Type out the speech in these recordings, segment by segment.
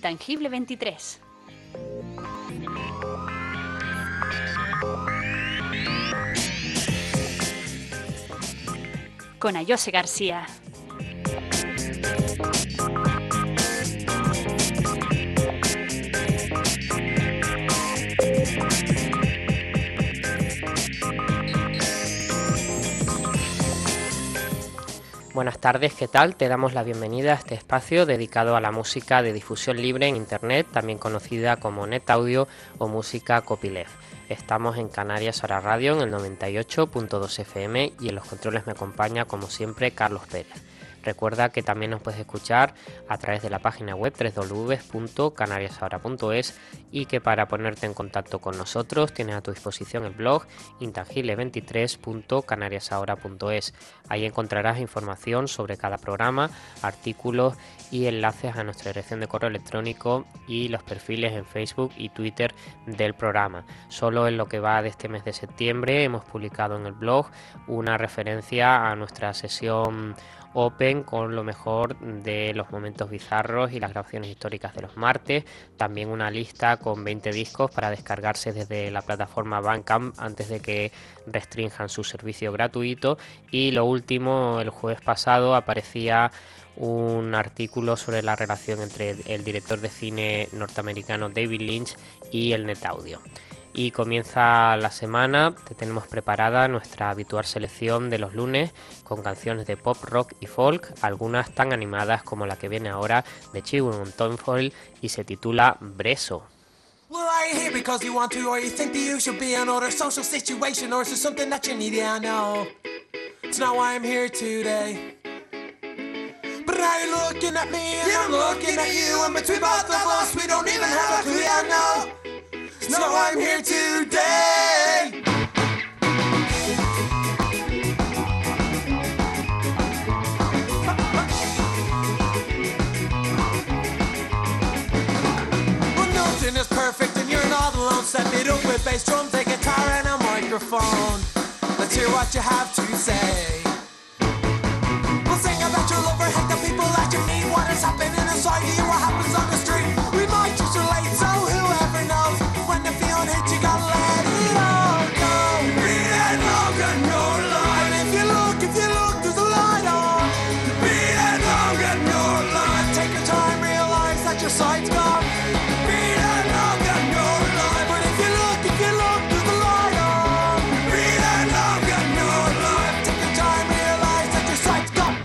Intangible 23. Con Ayose García. Buenas tardes, ¿qué tal? Te damos la bienvenida a este espacio dedicado a la música de difusión libre en Internet, también conocida como NetAudio o música copyleft. Estamos en Canarias Ahora Radio en el 98.2 FM y en los controles me acompaña, como siempre, Carlos Pérez. Recuerda que también nos puedes escuchar a través de la página web www.canariasahora.es y que para ponerte en contacto con nosotros tienes a tu disposición el blog intangible23.canariasahora.es. Ahí encontrarás información sobre cada programa, artículos y enlaces a nuestra dirección de correo electrónico y los perfiles en Facebook y Twitter del programa. Solo en lo que va de este mes de septiembre hemos publicado en el blog una referencia a nuestra sesión Open con lo mejor de los momentos bizarros y las grabaciones históricas de los martes, también una lista con 20 discos para descargarse desde la plataforma Bandcamp antes de que restrinjan su servicio gratuito, y lo último, el jueves pasado aparecía un artículo sobre la relación entre el director de cine norteamericano David Lynch y el NetAudio. Y comienza la semana, te tenemos preparada nuestra habitual selección de los lunes con canciones de pop, rock y folk, algunas tan animadas como la que viene ahora de Children of Townfoil y se titula Breso. Well, are you here because you want to, or you think that you should be in other social situation, or is there something that you need? Yeah, no, it's not why I'm here today. But are you looking at me and I'm looking at you, and between both of us we don't even have a clue. Yeah, no, it's not why I'm here today. Well, nothing is perfect and you're not alone. Set it up with bass drums, a guitar and a microphone. Let's hear what you have to say. We'll sing about your love or hate the people that you meet. What is happening inside you, what happens on the street. We might just relate, so whoever knows. When the feeling hits, you gotta let it all go. Be that long and no lie. And if you look, there's a light on. Be that long and no lie. Take your time, realize that your sight's gone. Be that long and no lie. But if you look, there's a light on. Be that long and no lie. Take your time, realize that your sight's gone.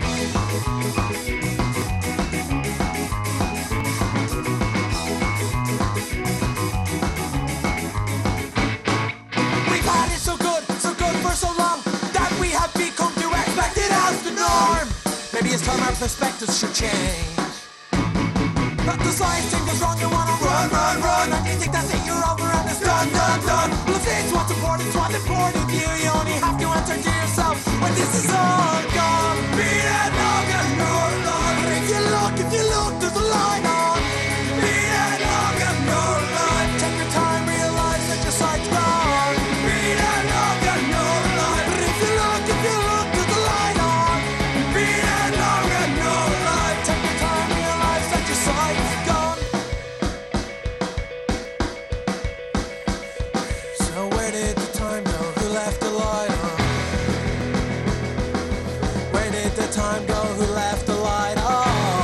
We've had it so good for so long that we have become to expect it as the norm. Maybe it's time our perspectives should change. But the slightest thing goes wrong, you wanna run, and you think that's it, you're over and it's done. Well, if it's what's important to you, you only have to answer to yourself when this is all gone. Be that long and no lie. But if you look, there's a light on. Be that long and no lie. Take your time, realize that your sight's gone. Be that long and no lie. But if you look, there's a light on. Be that long and no lie. Take your time, realize that your sight's gone. So where did the time go? Who left the light on? Where did the time go? Who left the light on?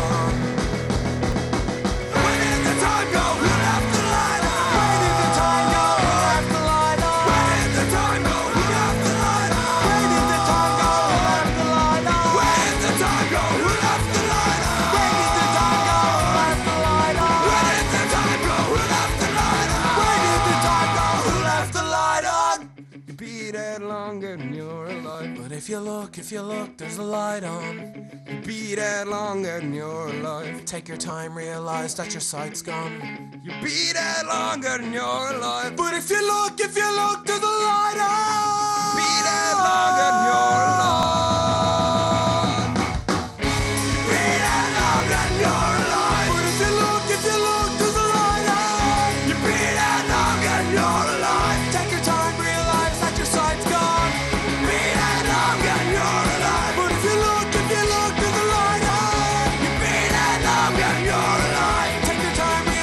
Where did the time go? Who left the light on? Where did the time go? Who left the light on? Where did the time go? Who left the light on? Where did the time go? Who left the light on? Where did the time go? Who left the light on? Where did the time go? Who left the light on? Where did the time go? Who left the light on? Where did the time go? Who left the light on? You beat it longer than you're alive. But if you look, there's a light on. You beat it longer than you're alive. Take your time, realize that your sight's gone. You beat it longer than you're alive. But if you look, there's a light on. Beat it longer than you're alive. Beat it longer than you're alive. But if you look, there's a light on. You beat it longer than you're alive. Take your time, realize that your sight's gone. Beat it longer than you're alive. But if you look, there's a light on. You beat it longer than you're alive. Take your time,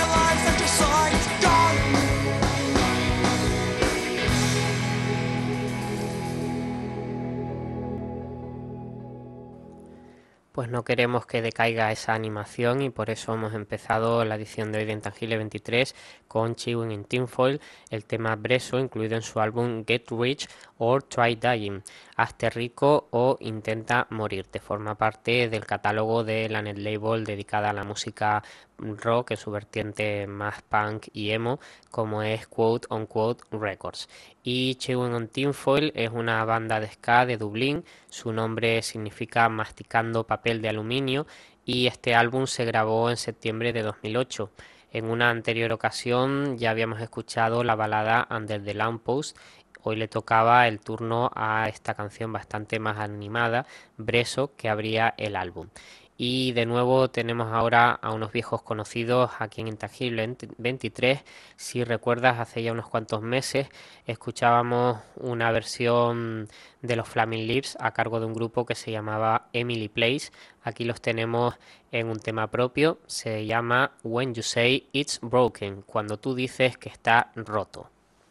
Pues no queremos que decaiga esa animación y por eso hemos empezado la edición de hoy de Intangible 23 con Chewing in Tinfoil, el tema Breso, incluido en su álbum Get Rich or Try Dying, Hazte rico o intenta morirte. Forma parte del catálogo de la net label dedicada a la música rock en su vertiente más punk y emo, como es Quote on Quote Records. Y Chewing on Tinfoil es una banda de ska de Dublín. Su nombre significa masticando papel de aluminio y este álbum se grabó en septiembre de 2008. En una anterior ocasión ya habíamos escuchado la balada Under the Lamppost. Hoy le tocaba el turno a esta canción bastante más animada, Breso, que abría el álbum. Y de nuevo tenemos ahora a unos viejos conocidos aquí en Intangible 23. Si recuerdas, hace ya unos cuantos meses escuchábamos una versión de los Flaming Lips a cargo de un grupo que se llamaba Emily Place. Aquí los tenemos en un tema propio, se llama When You Say It's Broken, cuando tú dices que está roto.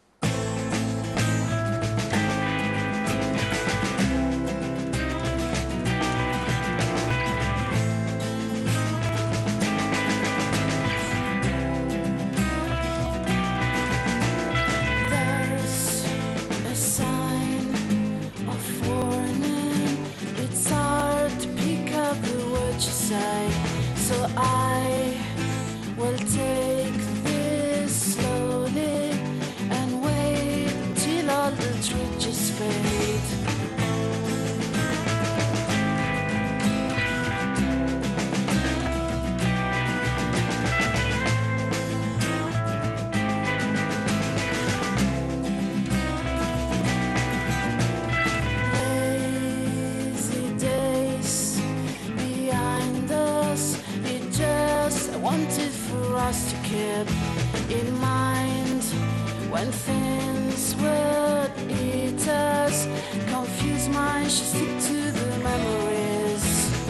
So I will take this slowly and wait till all the truth just fades. Wanted for us to keep in mind when things would eat us. Confused minds should stick to the memories.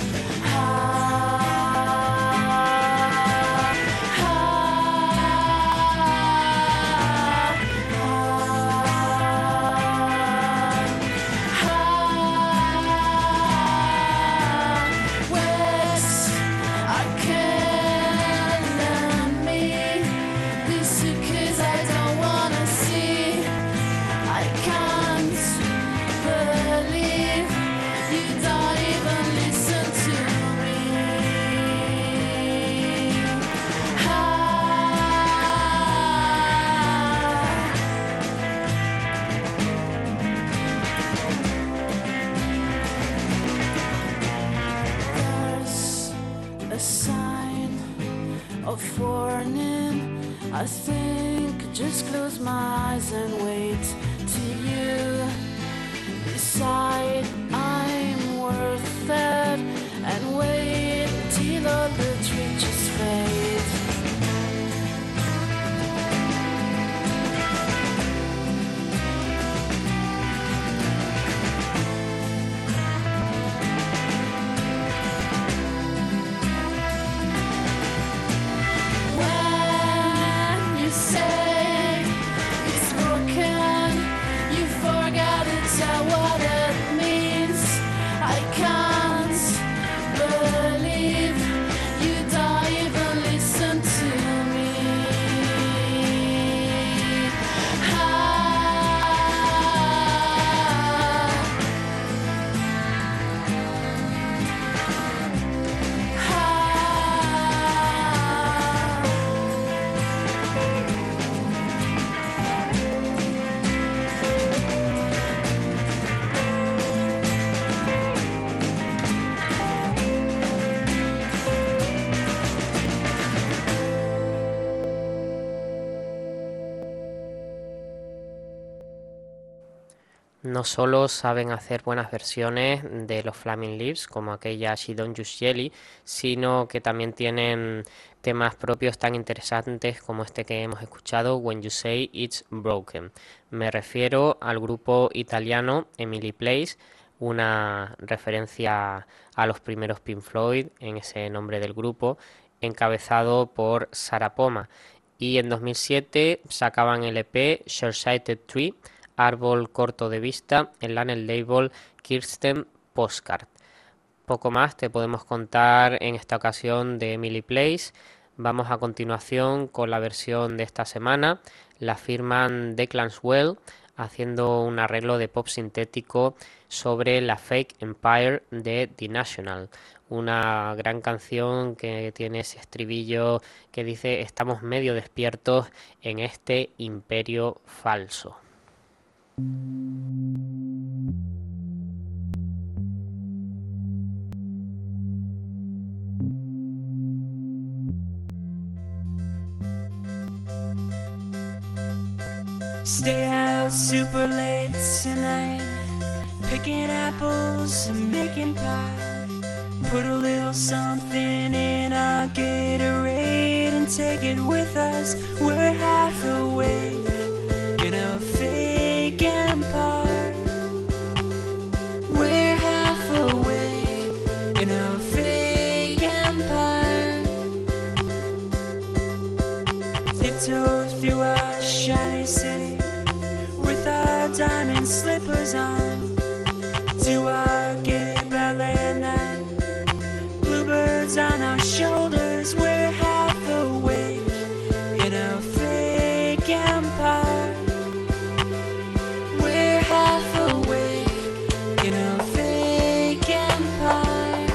Of warning, I think just close my eyes and wait till you decide I'm worth it, and wait till all the truth just fades. No solo saben hacer buenas versiones de los Flaming Lips, como aquella She Don't Use Jelly, sino que también tienen temas propios tan interesantes como este que hemos escuchado, When You Say It's Broken. Me refiero al grupo italiano Emily Place, una referencia a los primeros Pink Floyd en ese nombre del grupo, encabezado por Sarah Poma. Y en 2007 sacaban el EP Short-Sighted Tree, árbol corto de vista, en la net label Kirsten Postcard. Poco más te podemos contar en esta ocasión de Emily Place. Vamos a continuación con la versión de esta semana. La firman Declanswell haciendo un arreglo de pop sintético sobre la Fake Empire de The National. Una gran canción que tiene ese estribillo que dice: estamos medio despiertos en este imperio falso. Stay out super late tonight, picking apples and making pie. Put a little something in our Gatorade and take it with us. We're half awake in a fake empire. We're half awake in a fake empire. Tiptoe through our shiny city with our diamond slippers on to our gay ballet night. Bluebirds on our shoulders, we're half awake in a fake empire. We're half awake in a fake empire.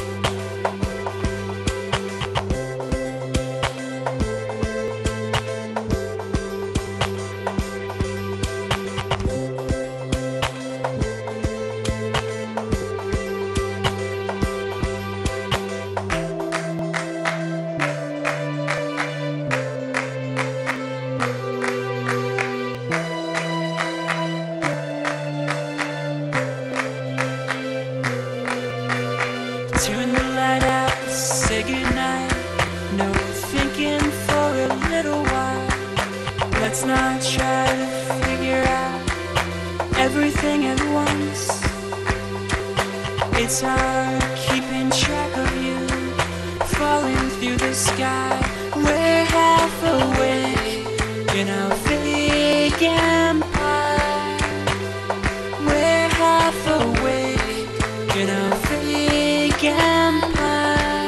Turn the light out, say goodnight. No thinking for a little while. Let's not try to figure out everything at once. It's hard keeping track of you falling through the sky. We're half awake in a fake empire. We're half awake in a fake empire.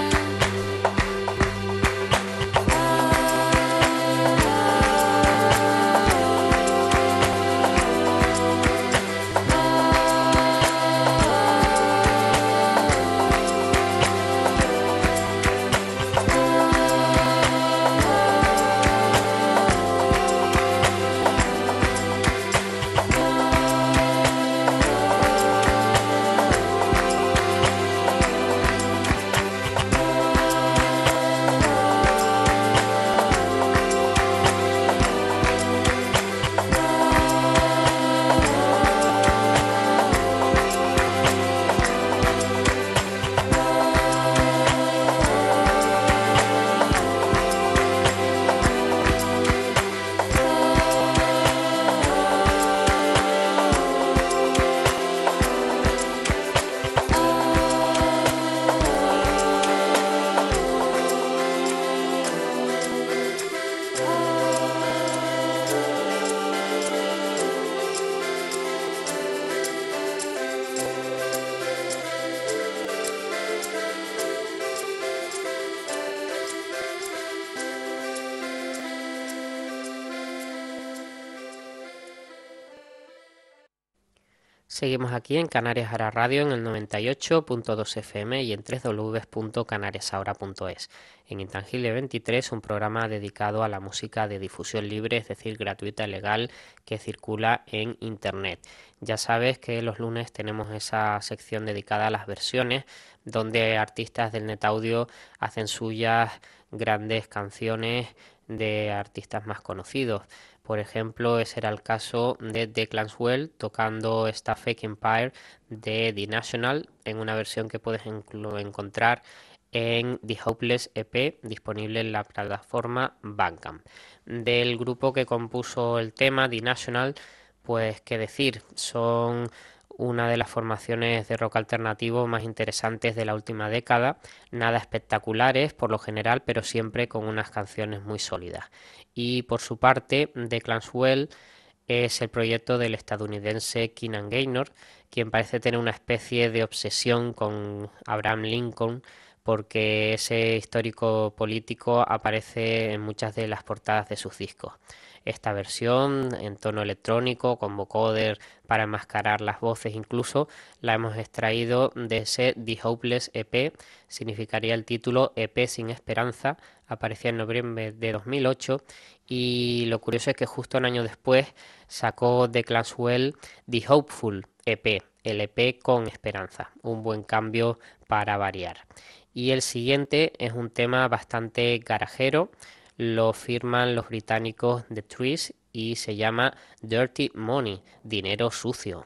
Seguimos aquí en Canarias Ahora Radio en el 98.2 FM y en www.canariasahora.es. En Intangible 23, un programa dedicado a la música de difusión libre, es decir, gratuita y legal, que circula en Internet. Ya sabes que los lunes tenemos esa sección dedicada a las versiones, donde artistas del NetAudio hacen suyas grandes canciones de artistas más conocidos. Por ejemplo, ese era el caso de Declanswell tocando esta Fake Empire de The National en una versión que puedes encontrar en The Hopeless EP, disponible en la plataforma Bandcamp. Del grupo que compuso el tema, The National, pues qué decir, son una de las formaciones de rock alternativo más interesantes de la última década, nada espectaculares por lo general, pero siempre con unas canciones muy sólidas. Y por su parte, Declanswell es el proyecto del estadounidense Keenan Gaynor, quien parece tener una especie de obsesión con Abraham Lincoln, porque ese histórico político aparece en muchas de las portadas de sus discos. Esta versión en tono electrónico, con vocoder para enmascarar las voces incluso, la hemos extraído de ese The Hopeless EP, significaría el título EP sin esperanza, aparecía en noviembre de 2008, y lo curioso es que justo un año después sacó The Clanswell The Hopeful EP, el EP con esperanza, un buen cambio para variar. Y el siguiente es un tema bastante garajero, lo firman los británicos The Trees y se llama Dirty Money, dinero sucio.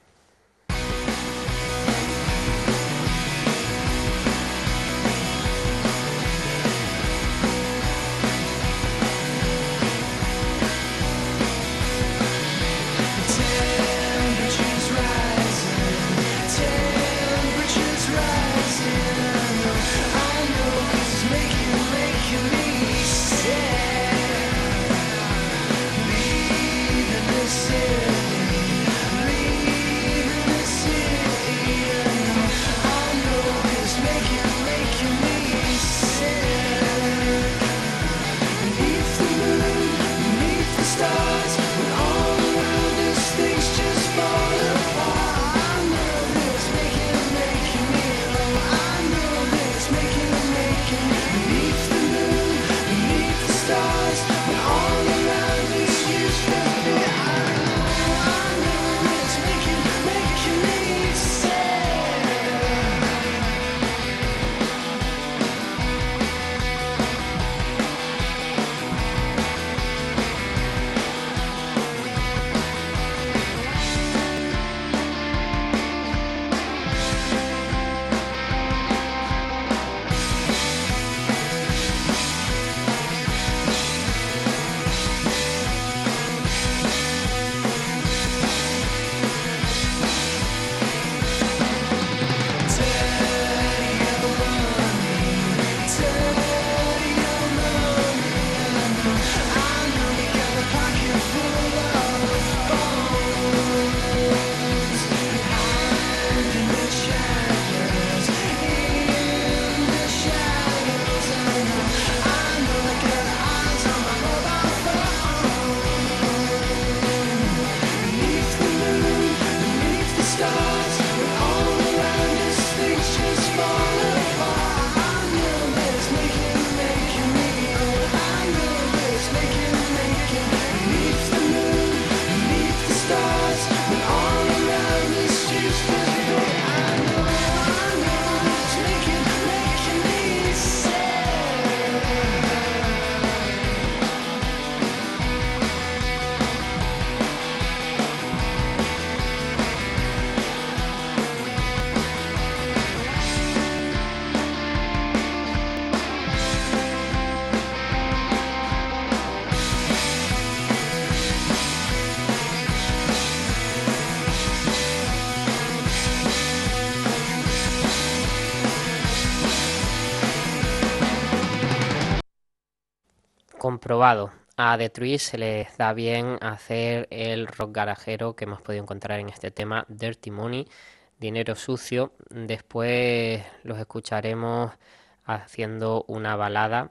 Comprobado. A The Trees se les da bien hacer el rock garajero que hemos podido encontrar en este tema, Dirty Money, dinero sucio. Después los escucharemos haciendo una balada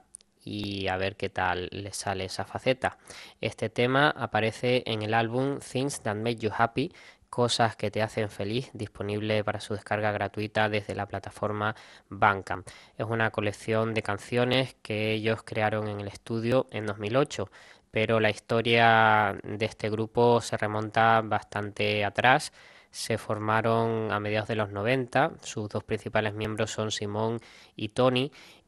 y a ver qué tal les sale esa faceta. Este tema aparece en el álbum Things That Make You Happy, cosas que te hacen feliz, disponible para su descarga gratuita desde la plataforma Bandcamp. Es una colección de canciones que ellos crearon en el estudio en 2008, pero la historia de este grupo se remonta bastante atrás. Se formaron a mediados de los 90, sus dos principales miembros son Simon y Tony,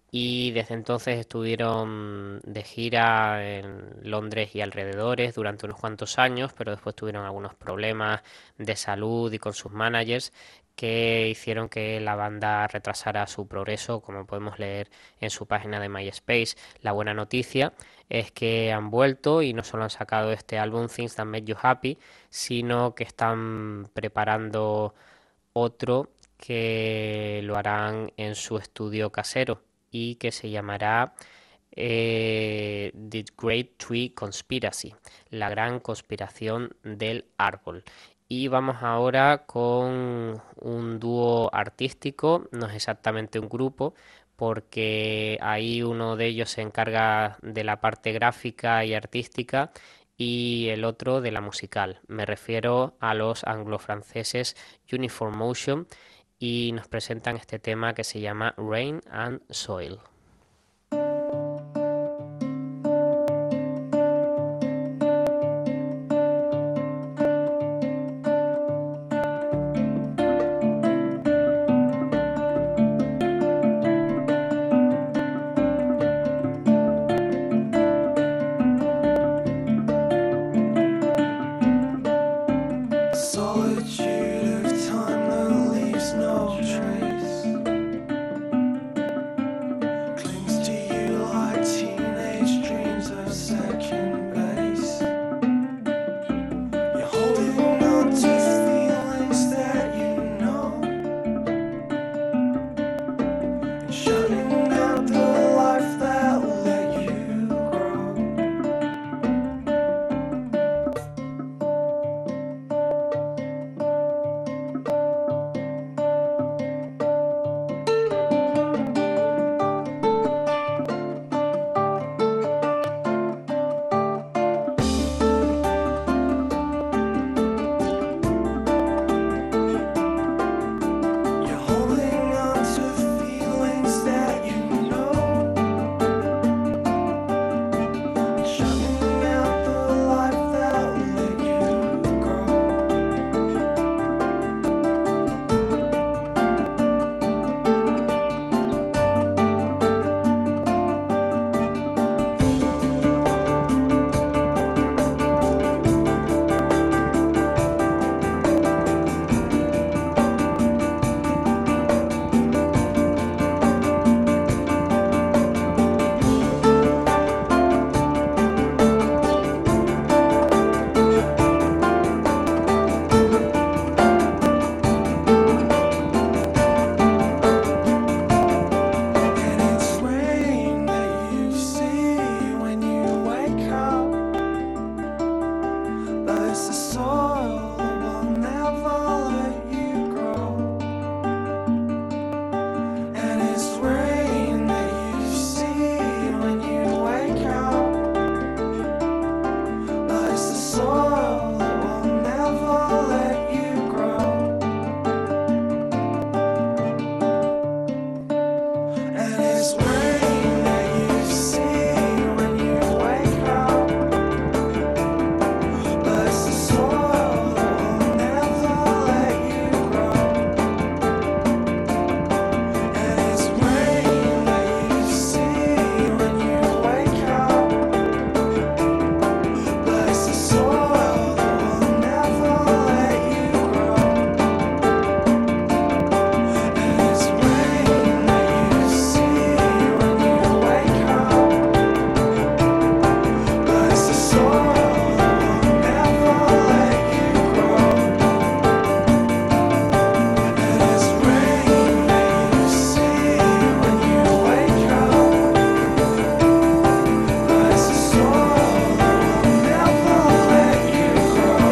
y desde entonces estuvieron de gira en Londres y alrededores durante unos cuantos años, pero después tuvieron algunos problemas de salud y con sus managers que hicieron que la banda retrasara su progreso, como podemos leer en su página de MySpace. La buena noticia es que han vuelto y no solo han sacado este álbum Things That Make You Happy, sino que están preparando otro que lo harán en su estudio casero y que se llamará The Great Tree Conspiracy, la gran conspiración del árbol. Y vamos ahora con un dúo artístico, no es exactamente un grupo, porque ahí uno de ellos se encarga de la parte gráfica y artística y el otro de la musical. Me refiero a los anglo-franceses Uniform Motion y nos presentan este tema que se llama Rain and Soil. Solitude of time that leaves no trace, clings to you like teenage dreams of second base. You're holding on to feelings that you know, and shutting out the life that will let you grow. You're holding on to feelings that you know, shutting out the life that will let you grow. And it's rain that you see when you wake up, but it's the soil that will never let you grow. And it's rain that you see when you wake up, but it's the soil that will never let you grow. And it's rain that you see when you wake up, but it's the soil that will never let you grow. And it's rain that you see when you wake up, but it's the soil that will never let you grow. And it's rain that you see when you wake up, but it's the soil that will never let you grow. And it's rain that you see when you wake up, but it's the soil that will never let you grow.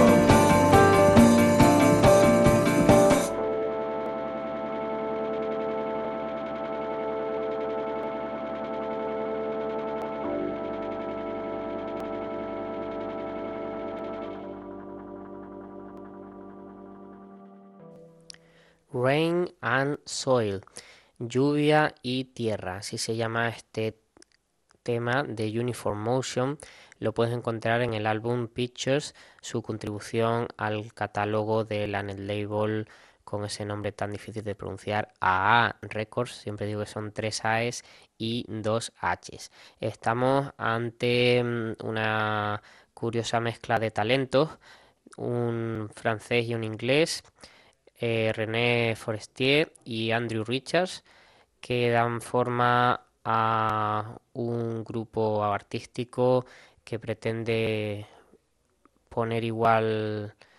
Rain and Soil, lluvia y tierra, así se llama este tema de Uniform Motion. Lo puedes encontrar en el álbum Pictures, su contribución al catálogo de la net label con ese nombre tan difícil de pronunciar, AA Records. Siempre digo que son 3 A's y 2 H's. Estamos ante una curiosa mezcla de talentos, un francés y un inglés, René Forestier y Andrew Richards, que dan forma a un grupo artístico que pretende poner igual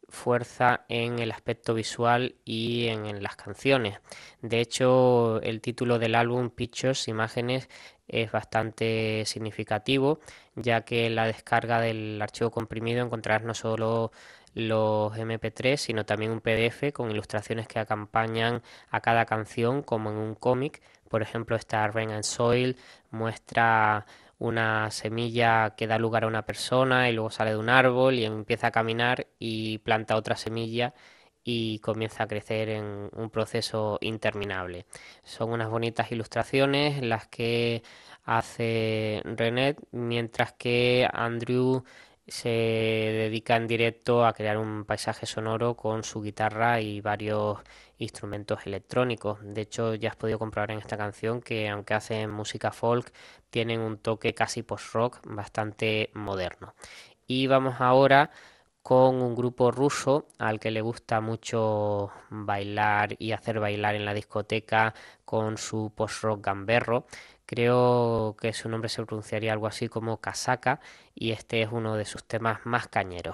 fuerza en el aspecto visual y en las canciones. De hecho, el título del álbum, Pictures, Imágenes, es bastante significativo, ya que en la descarga del archivo comprimido encontrarás no solo los MP3, sino también un PDF con ilustraciones que acompañan a cada canción, como en un cómic. Por ejemplo, esta Rain and Soil muestra una semilla que da lugar a una persona y luego sale de un árbol y empieza a caminar y planta otra semilla y comienza a crecer en un proceso interminable. Son unas bonitas ilustraciones las que hace René, mientras que Andrew se dedica en directo a crear un paisaje sonoro con su guitarra y varios instrumentos electrónicos. De hecho, ya has podido comprobar en esta canción que, aunque hacen música folk, tienen un toque casi post-rock bastante moderno. Y vamos ahora con un grupo ruso al que le gusta mucho bailar y hacer bailar en la discoteca con su post-rock gamberro. Creo que su nombre se pronunciaría algo así como Casaca, y este es uno de sus temas más cañeros.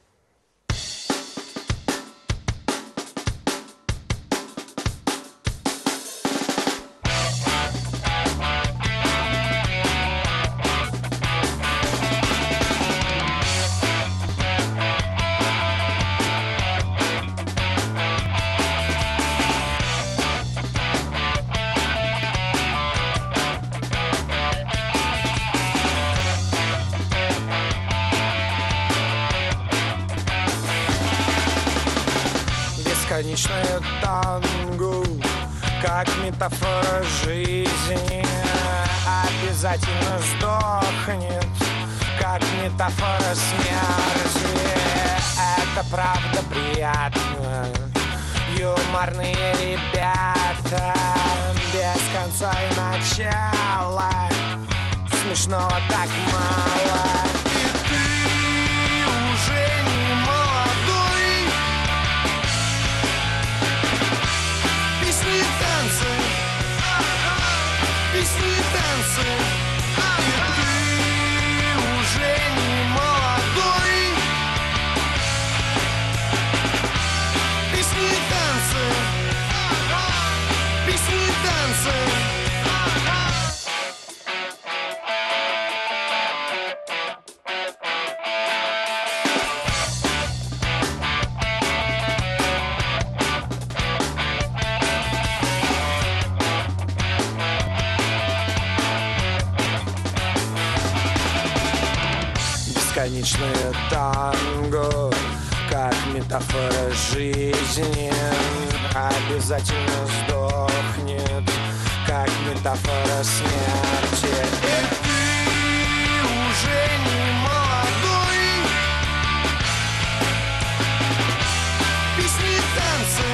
Бесконечное танго, как метафора жизни, обязательно сдохнет, как метафора смерти. Это правда приятно, юморные ребята, без конца и начала, смешного так мало. И ты уже не молодой. Песни и танцы, песни и танцы. И ты уже не молодой. Песни и танцы, песни и танцы. Бесконечное танго, как метафора жизни, обязательно сдохнет, как метафора смерти. И ты уже не молодой. Песни и танцы,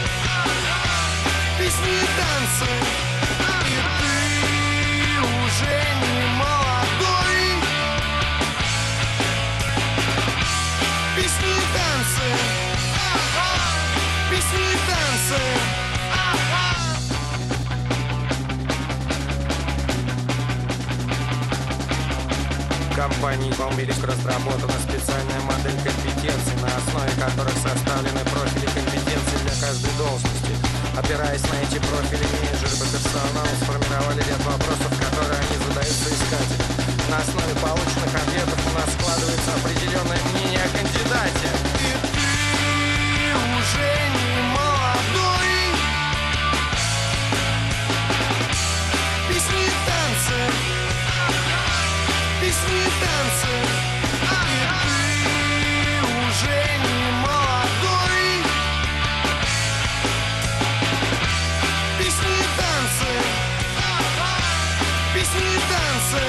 песни и танцы. И ты уже не молодой. Песни и танцы, песни и танцы. В компании Бомбилиск разработана специальная модель компетенций, на основе которых составлены профили компетенций для каждой должности. Опираясь на эти профили, менеджеры по персоналу сформировали ряд вопросов, которые они задают соискателям. На основе полученных ответов у нас складывается определенное мнение о кандидате. И ты уже не молодой. Песни и танцы, песни и танцы. И ты уже не молодой. Песни и танцы, песни и танцы.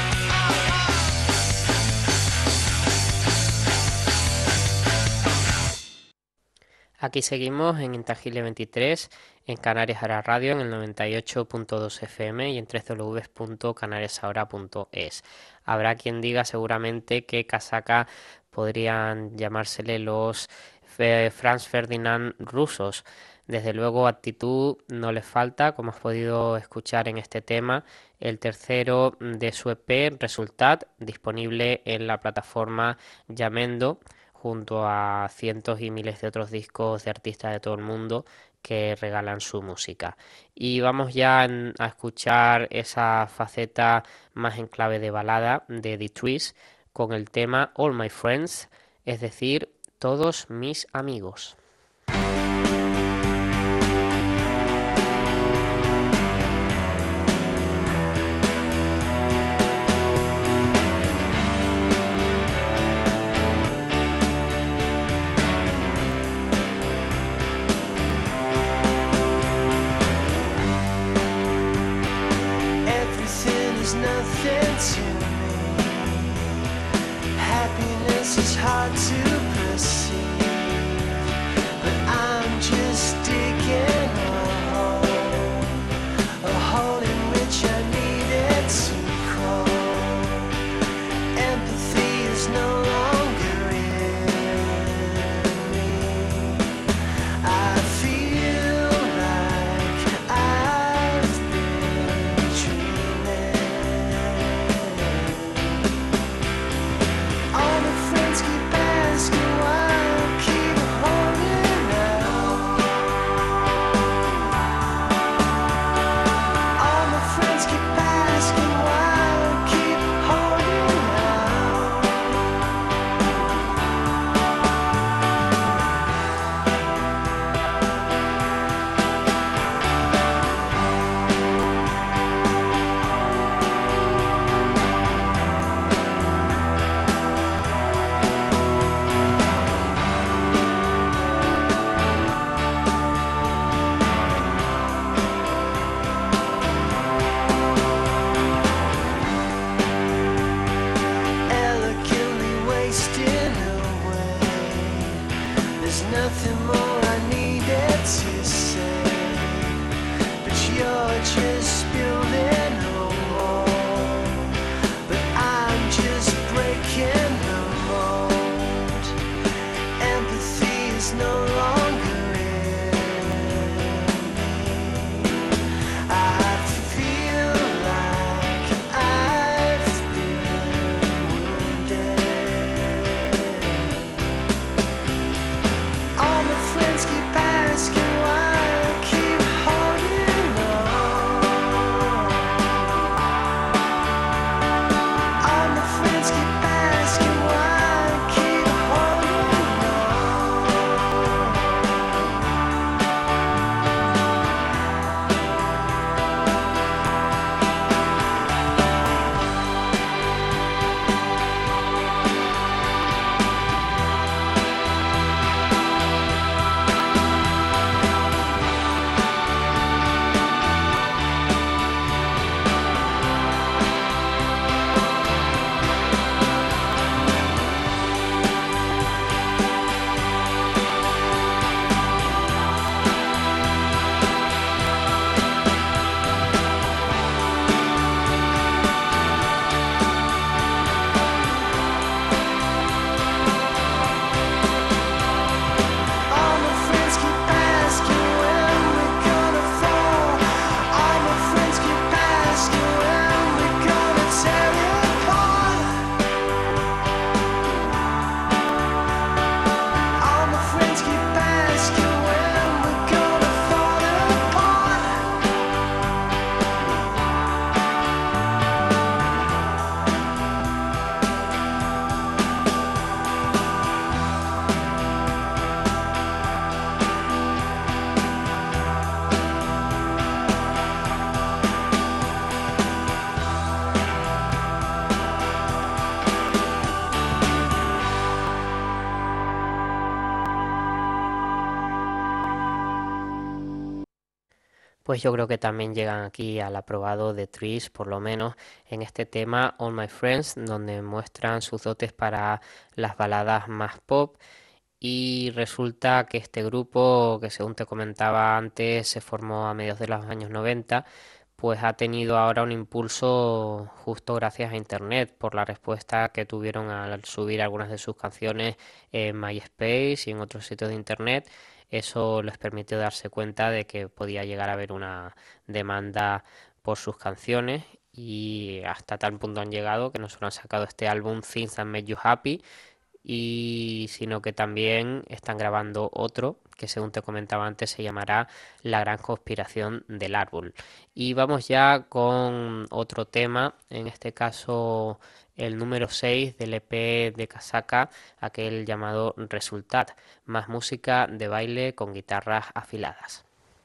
Aquí seguimos en Intangible 23, en Canarias Ahora Radio, en el 98.2 FM y en www.canariasahora.es. Habrá quien diga seguramente que Casaca podrían llamársele los Franz Ferdinand rusos. Desde luego actitud no les falta, como has podido escuchar en este tema, el tercero de su EP, Resultat, disponible en la plataforma Yamendo, junto a cientos y miles de otros discos de artistas de todo el mundo que regalan su música. Y vamos ya a escuchar esa faceta más en clave de balada de The Trees con el tema All My Friends, es decir, todos mis amigos. Everything is nothing to me. Happiness is hard to perceive, but I'm just digging a hole in which I needed to crawl. Empathy is no longer in me. I feel like I've been dreaming. All my friends keep asking why I keep holding out. All my friends keep asking why I keep holding out. Elegantly wasting away. There's nothing more I needed to say, but you're just building a wall. But I'm just breaking the mold. Empathy is no longer in me. I feel like I've been wounded. All my friends keep asking why I keep holding on. All my friends keep asking why I keep holding on. All my friends keep asking when we're gonna fall. All my friends keep asking when we're gonna tear it apart. All my friends keep asking when we're gonna fall apart. Pues yo creo que también llegan aquí al aprobado de Trees, por lo menos en este tema All My Friends, donde muestran sus dotes para las baladas más pop. Y resulta que este grupo, que según te comentaba antes, se formó a mediados de los años 90, pues ha tenido ahora un impulso justo gracias a Internet, por la respuesta que tuvieron al subir algunas de sus canciones en MySpace y en otros sitios de Internet. Eso les permitió darse cuenta de que podía llegar a haber una demanda por sus canciones y hasta tal punto han llegado que no solo han sacado este álbum Things That Make You Happy, sino que también están grabando otro que, según te comentaba antes, se llamará La Gran Conspiración del Árbol. Y vamos ya con otro tema, en este caso el número 6 del EP de Casaca, aquel llamado Resultat, más música de baile con guitarras afiladas.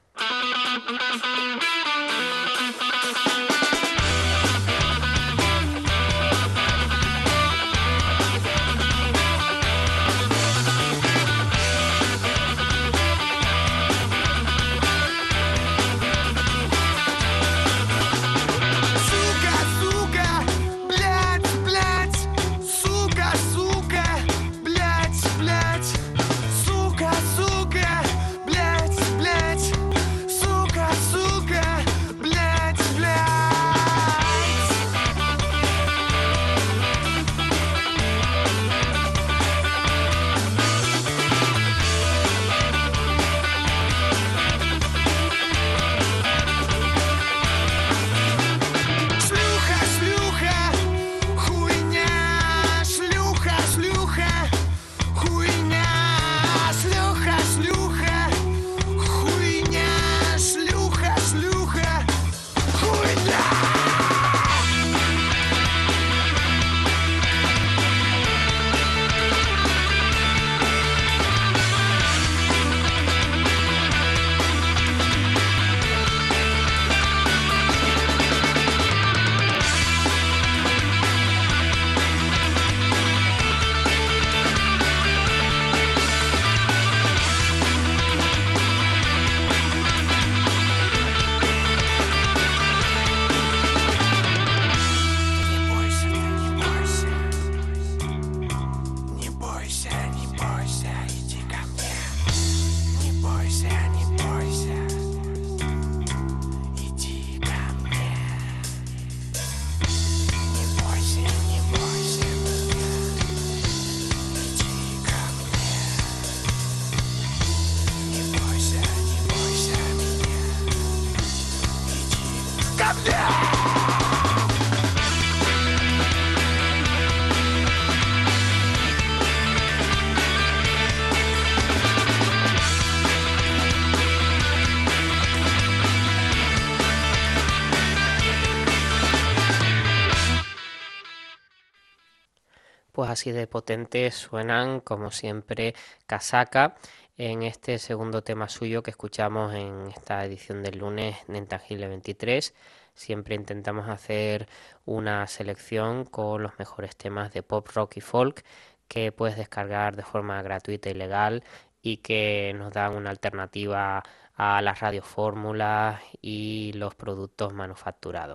Pues así de potentes suenan, como siempre, Casaca en este segundo tema suyo que escuchamos en esta edición del lunes de Intangible 23. Siempre intentamos hacer una selección con los mejores temas de pop, rock y folk que puedes descargar de forma gratuita y legal y que nos dan una alternativa a las radiofórmulas y los productos manufacturados.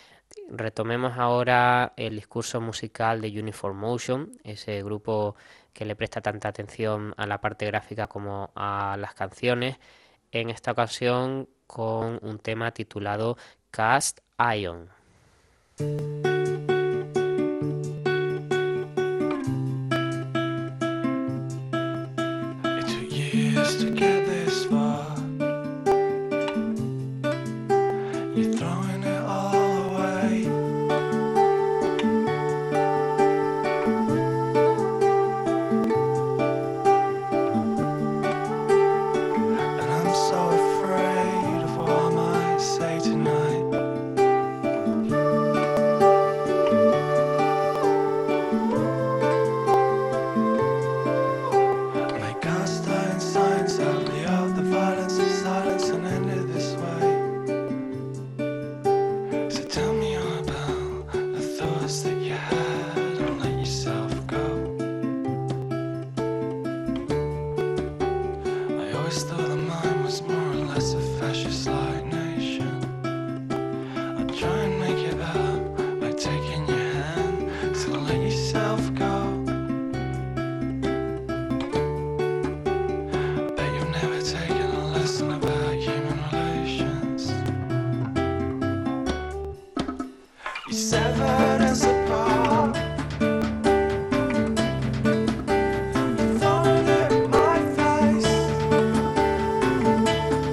Retomemos ahora el discurso musical de Uniform Motion, ese grupo que le presta tanta atención a la parte gráfica como a las canciones, en esta ocasión con un tema titulado Cast Iron. It took years to get this far. You're throwing it all away. And I'm so afraid of what I might say tonight. Make cast iron signs out of the violence of silence and end it this way. So tell me all about the thoughts that you had and let yourself go. I always thought that mine was more or less a fascist-like nation. I'd try and make it up by taking your hand, so let yourself go. Bet you've never taken a lesson about human relations. You severed us apart. You thrown it in my face.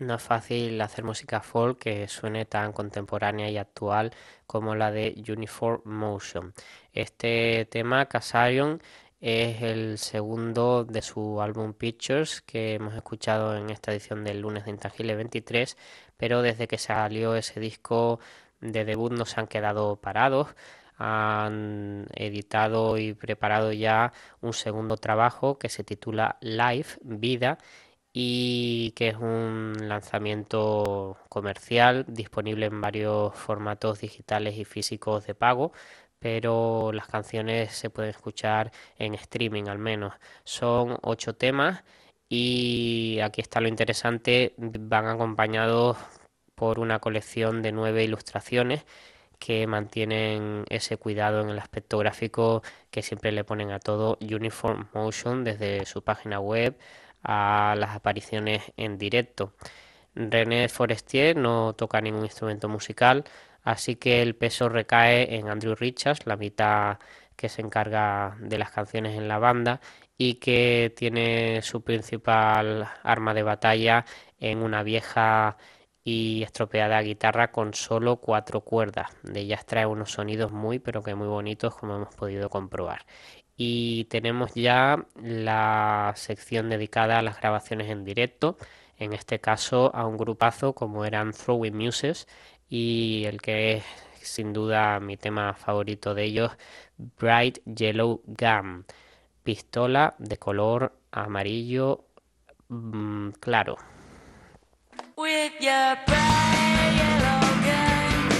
No es fácil hacer música folk que suene tan contemporánea y actual como la de Uniform Motion. Este tema, Casarion, es el segundo de su álbum Pictures que hemos escuchado en esta edición del lunes de Intangible 23, pero desde que salió ese disco de debut no se han quedado parados. Han editado y preparado ya un segundo trabajo que se titula Life, Vida, y que es un lanzamiento comercial disponible en varios formatos digitales y físicos de pago, pero las canciones se pueden escuchar en streaming al menos. Son 8 temas y aquí está lo interesante, van acompañados por una colección de 9 ilustraciones que mantienen ese cuidado en el aspecto gráfico que siempre le ponen a todo Uniform Motion, desde su página web a las apariciones en directo. René Forestier no toca ningún instrumento musical, así que el peso recae en Andrew Richards, la mitad que se encarga de las canciones en la banda y que tiene su principal arma de batalla en una vieja y estropeada guitarra con solo 4 cuerdas. De ellas trae unos sonidos muy pero que muy bonitos, como hemos podido comprobar. Y tenemos ya la sección dedicada a las grabaciones en directo, en este caso a un grupazo como eran Throwing Muses y el que es sin duda mi tema favorito de ellos, Bright Yellow Gum, pistola de color amarillo claro. With your bright yellow gun,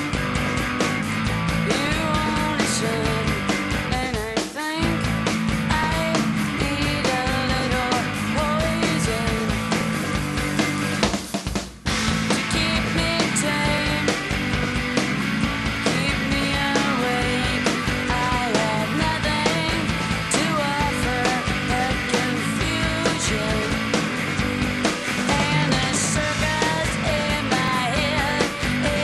you only should. And I think I need a little poison to keep me tame, keep me awake. I have nothing to offer but confusion and a circus in my head.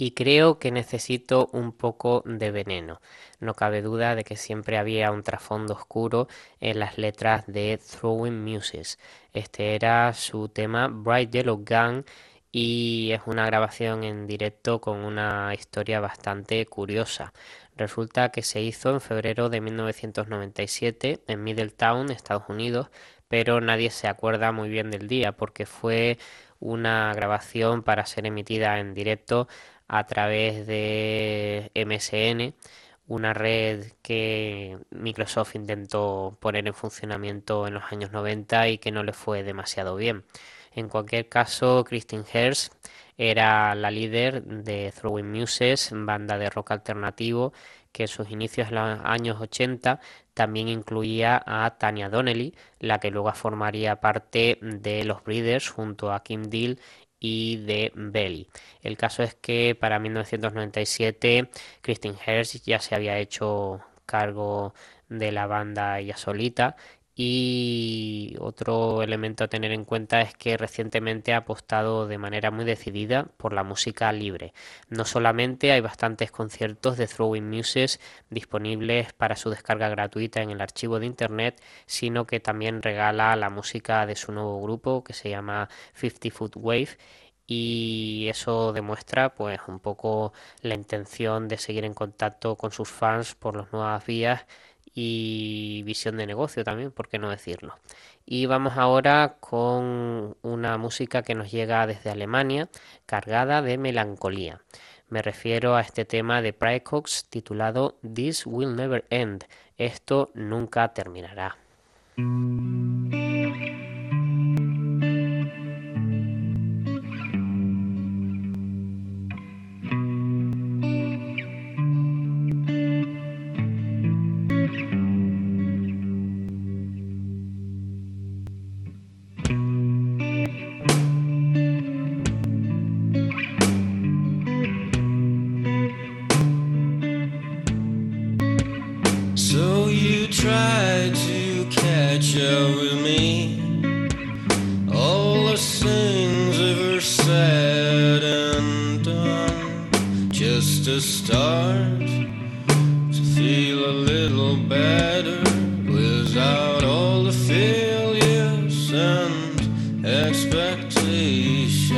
y creo que necesito un poco de veneno. No cabe duda de que siempre había un trasfondo oscuro en las letras de Throwing Muses. Este era su tema Bright Yellow Gun y es una grabación en directo con una historia bastante curiosa. Resulta que se hizo en febrero de 1997 en Middletown, Estados Unidos, pero nadie se acuerda muy bien del día porque fue una grabación para ser emitida en directo a través de MSN, una red que Microsoft intentó poner en funcionamiento en los años 90 y que no le fue demasiado bien. En cualquier caso, Christine Hersh era la líder de Throwing Muses, banda de rock alternativo que en sus inicios en los años 80 también incluía a Tanya Donnelly, la que luego formaría parte de los Breeders junto a Kim Deal y de Belly. El caso es que para 1997 Christine Hersh ya se había hecho cargo de la banda ella solita. Y otro elemento a tener en cuenta es que recientemente ha apostado de manera muy decidida por la música libre. No solamente hay bastantes conciertos de Throwing Muses disponibles para su descarga gratuita en el archivo de internet, sino que también regala la música de su nuevo grupo que se llama 50 Foot Wave. Y eso demuestra pues un poco la intención de seguir en contacto con sus fans por las nuevas vías y visión de negocio también, ¿por qué no decirlo? Y vamos ahora con una música que nos llega desde Alemania, cargada de melancolía. Me refiero a este tema de Prycox titulado This Will Never End. Esto nunca terminará. So you try to catch up with me. All the things ever said and done, just to start to feel a little better without all the failures and expectations.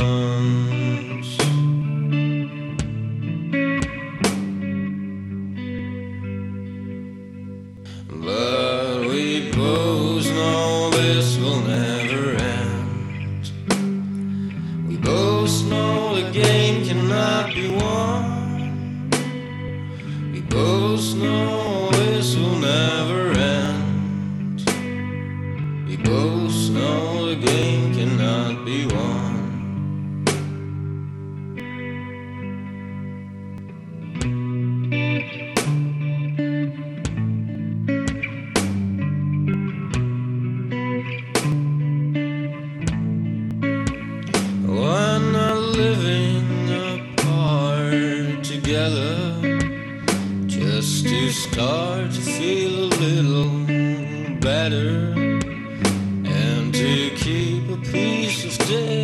But we both know this will never end. We both know the game cannot be won. We both know this will never end. We both know the game cannot be won. We're not living apart together, just to start to feel a little better, and to keep a piece of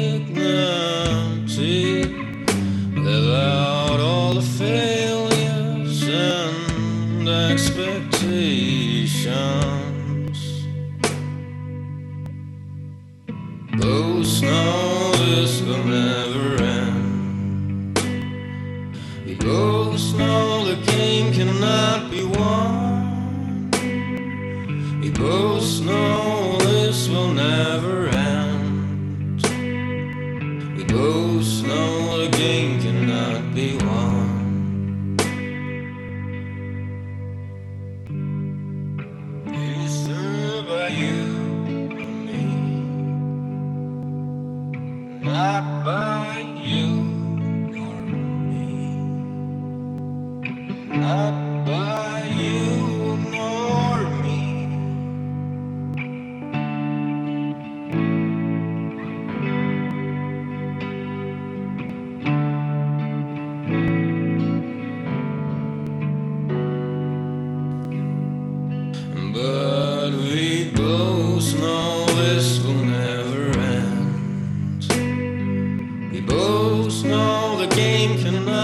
dignity without all the failures and expectations. Both know this will never end. We both know the game cannot be won. We both know this will never end. We both know the game cannot be won. It's through by you and me, not by you nor me, not by you nor me. But we both know this will never end. We both know the game cannot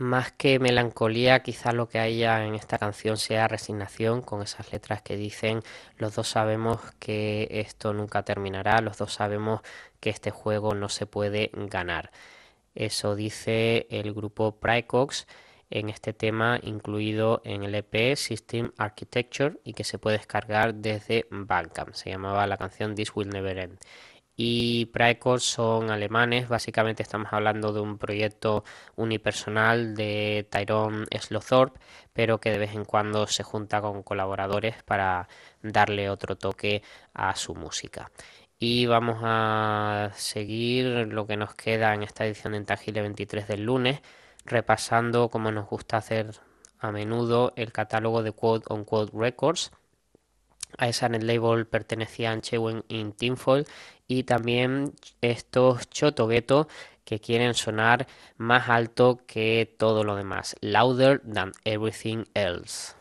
Más que melancolía, quizás lo que haya en esta canción sea resignación, con esas letras que dicen: los dos sabemos que esto nunca terminará, los dos sabemos que este juego no se puede ganar. Eso dice el grupo Prycox en este tema, incluido en el EP System Architecture, y que se puede descargar desde Bandcamp. Se llamaba la canción This Will Never End. Y Prycox son alemanes. Básicamente estamos hablando de un proyecto unipersonal de Tyrone Slothorpe, pero que de vez en cuando se junta con colaboradores para darle otro toque a su música. Y vamos a seguir lo que nos queda en esta edición de Intangible 23 del lunes, repasando, como nos gusta hacer a menudo, el catálogo de Quote on Quote Records. A esa net label pertenecían Chewen in Tinfoil y también estos Choto Ghetto, que quieren sonar más alto que todo lo demás. Louder than everything else.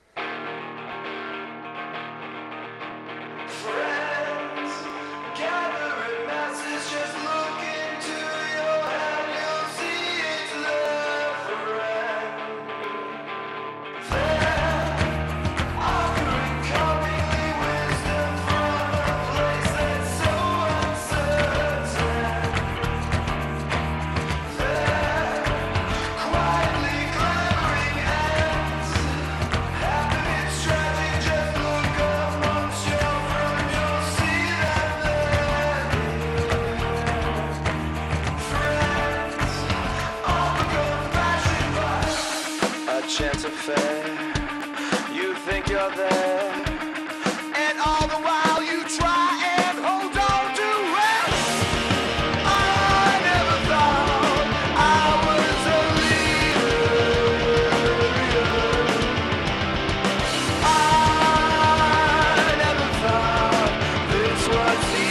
Chance affair, you think you're there, and all the while you try and hold on to it. I never thought I was a leader. I never thought this was the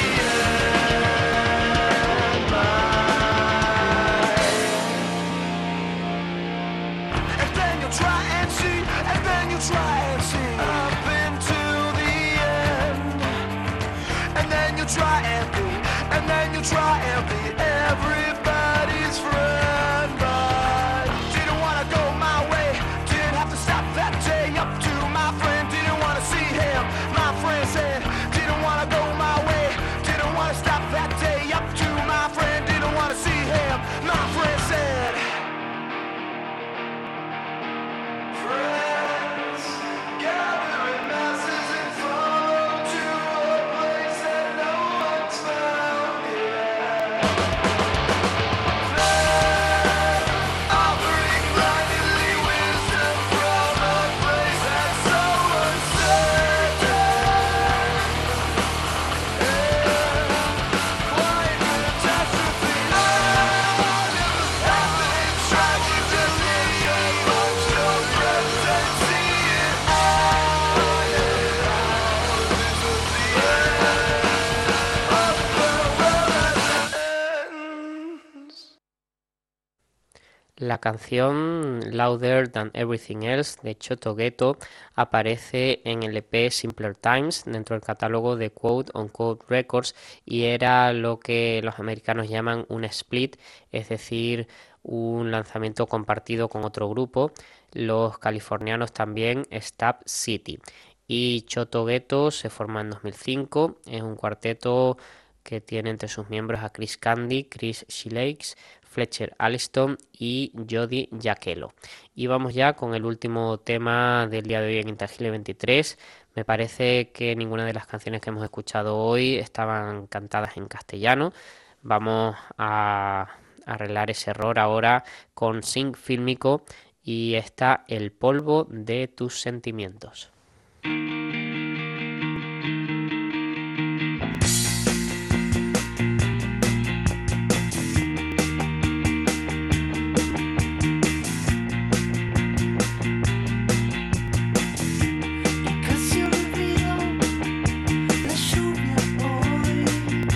end. And then you'll try and see, and then you try and see up into the end. And then you try and be, and then you try and be everybody's friend. But didn't wanna go my way, didn't have to stop that day. Up to my friend, didn't wanna see him. My friend said, didn't wanna go my way, didn't wanna stop that day. Up to my friend, didn't wanna see him. My friend said, friends gather in masses and flow to a place that no one's found yet. Then, offering blindly wisdom from a place that's so uncertain. Quiet catastrophe. Happening tragic delirium amongst your friends and see it on and on. This was the end of the world as it ends. La canción Louder Than Everything Else de Choto Ghetto aparece en el EP Simpler Times dentro del catálogo de Quote on Quote Records, y era lo que los americanos llaman un split, es decir, un lanzamiento compartido con otro grupo, los californianos también Stab City. Y Choto Ghetto se forma en 2005, es un cuarteto que tiene entre sus miembros a Chris Candy, Chris Shilakes, Fletcher Alliston y Jody Yakello. Y vamos ya con el último tema del día de hoy en Intangible 23. Me parece que ninguna de las canciones que hemos escuchado hoy estaban cantadas en castellano. Vamos a arreglar ese error ahora con Sync Fílmico, y está El polvo de tus sentimientos. Y casi olvido la lluvia hoy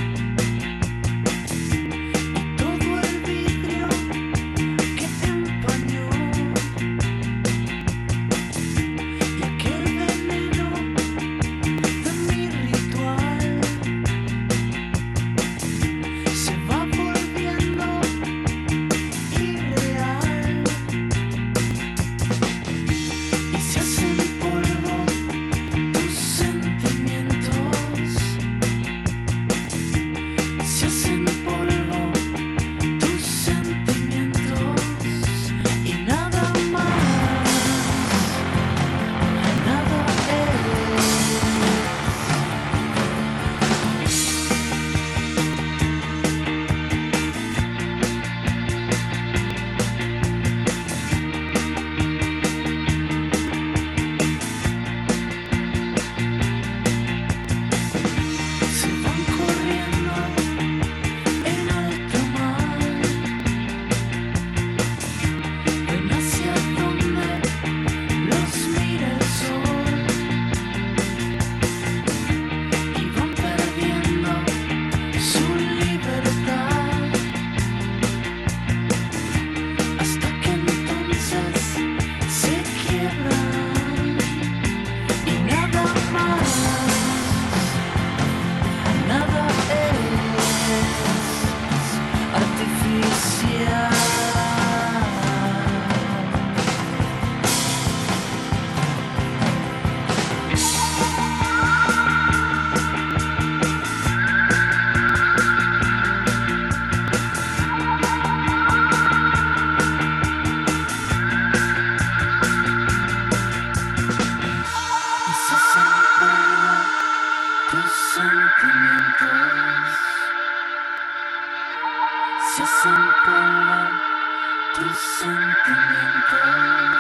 y todo el vidrio que empañó y aquel veneno Boulevard, tus sentimientos.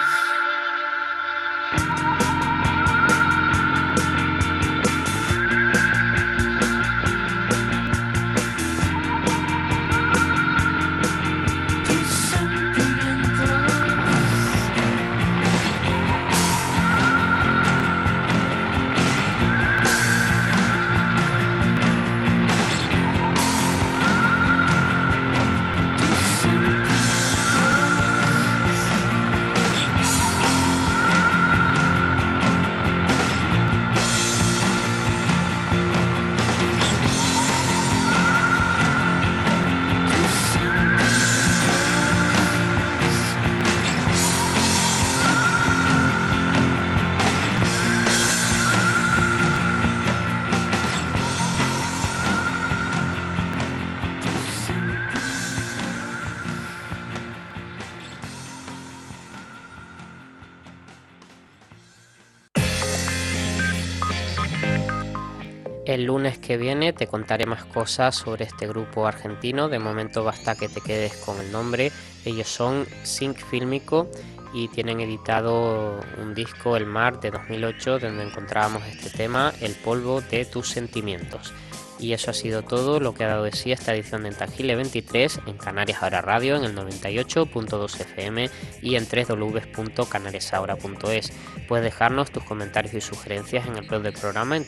El lunes que viene te contaré más cosas sobre este grupo argentino. De momento basta que te quedes con el nombre. Ellos son Zinc Fílmico y tienen editado un disco, El Mar, de 2008, donde encontrábamos este tema, El polvo de tus sentimientos. Y eso ha sido todo lo que ha dado de sí esta edición de Intangible 23 en Canarias Ahora Radio, en el 98.2 FM y en www.canariasahora.es. Puedes dejarnos tus comentarios y sugerencias en el blog del programa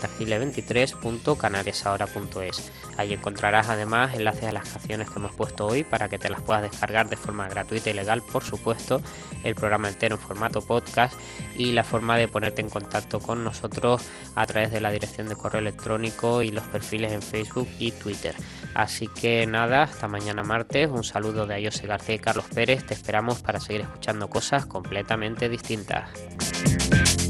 intangible23.canariasahora.es. Allí encontrarás además enlaces a las canciones que hemos puesto hoy para que te las puedas descargar de forma gratuita y legal, por supuesto, el programa entero en formato podcast y la forma de ponerte en contacto con nosotros a través de la dirección de correo electrónico y los perfiles en Facebook y Twitter. Así que nada, hasta mañana martes. Un saludo de Ayose García y Carlos Pérez. Te esperamos para seguir escuchando cosas completamente distintas.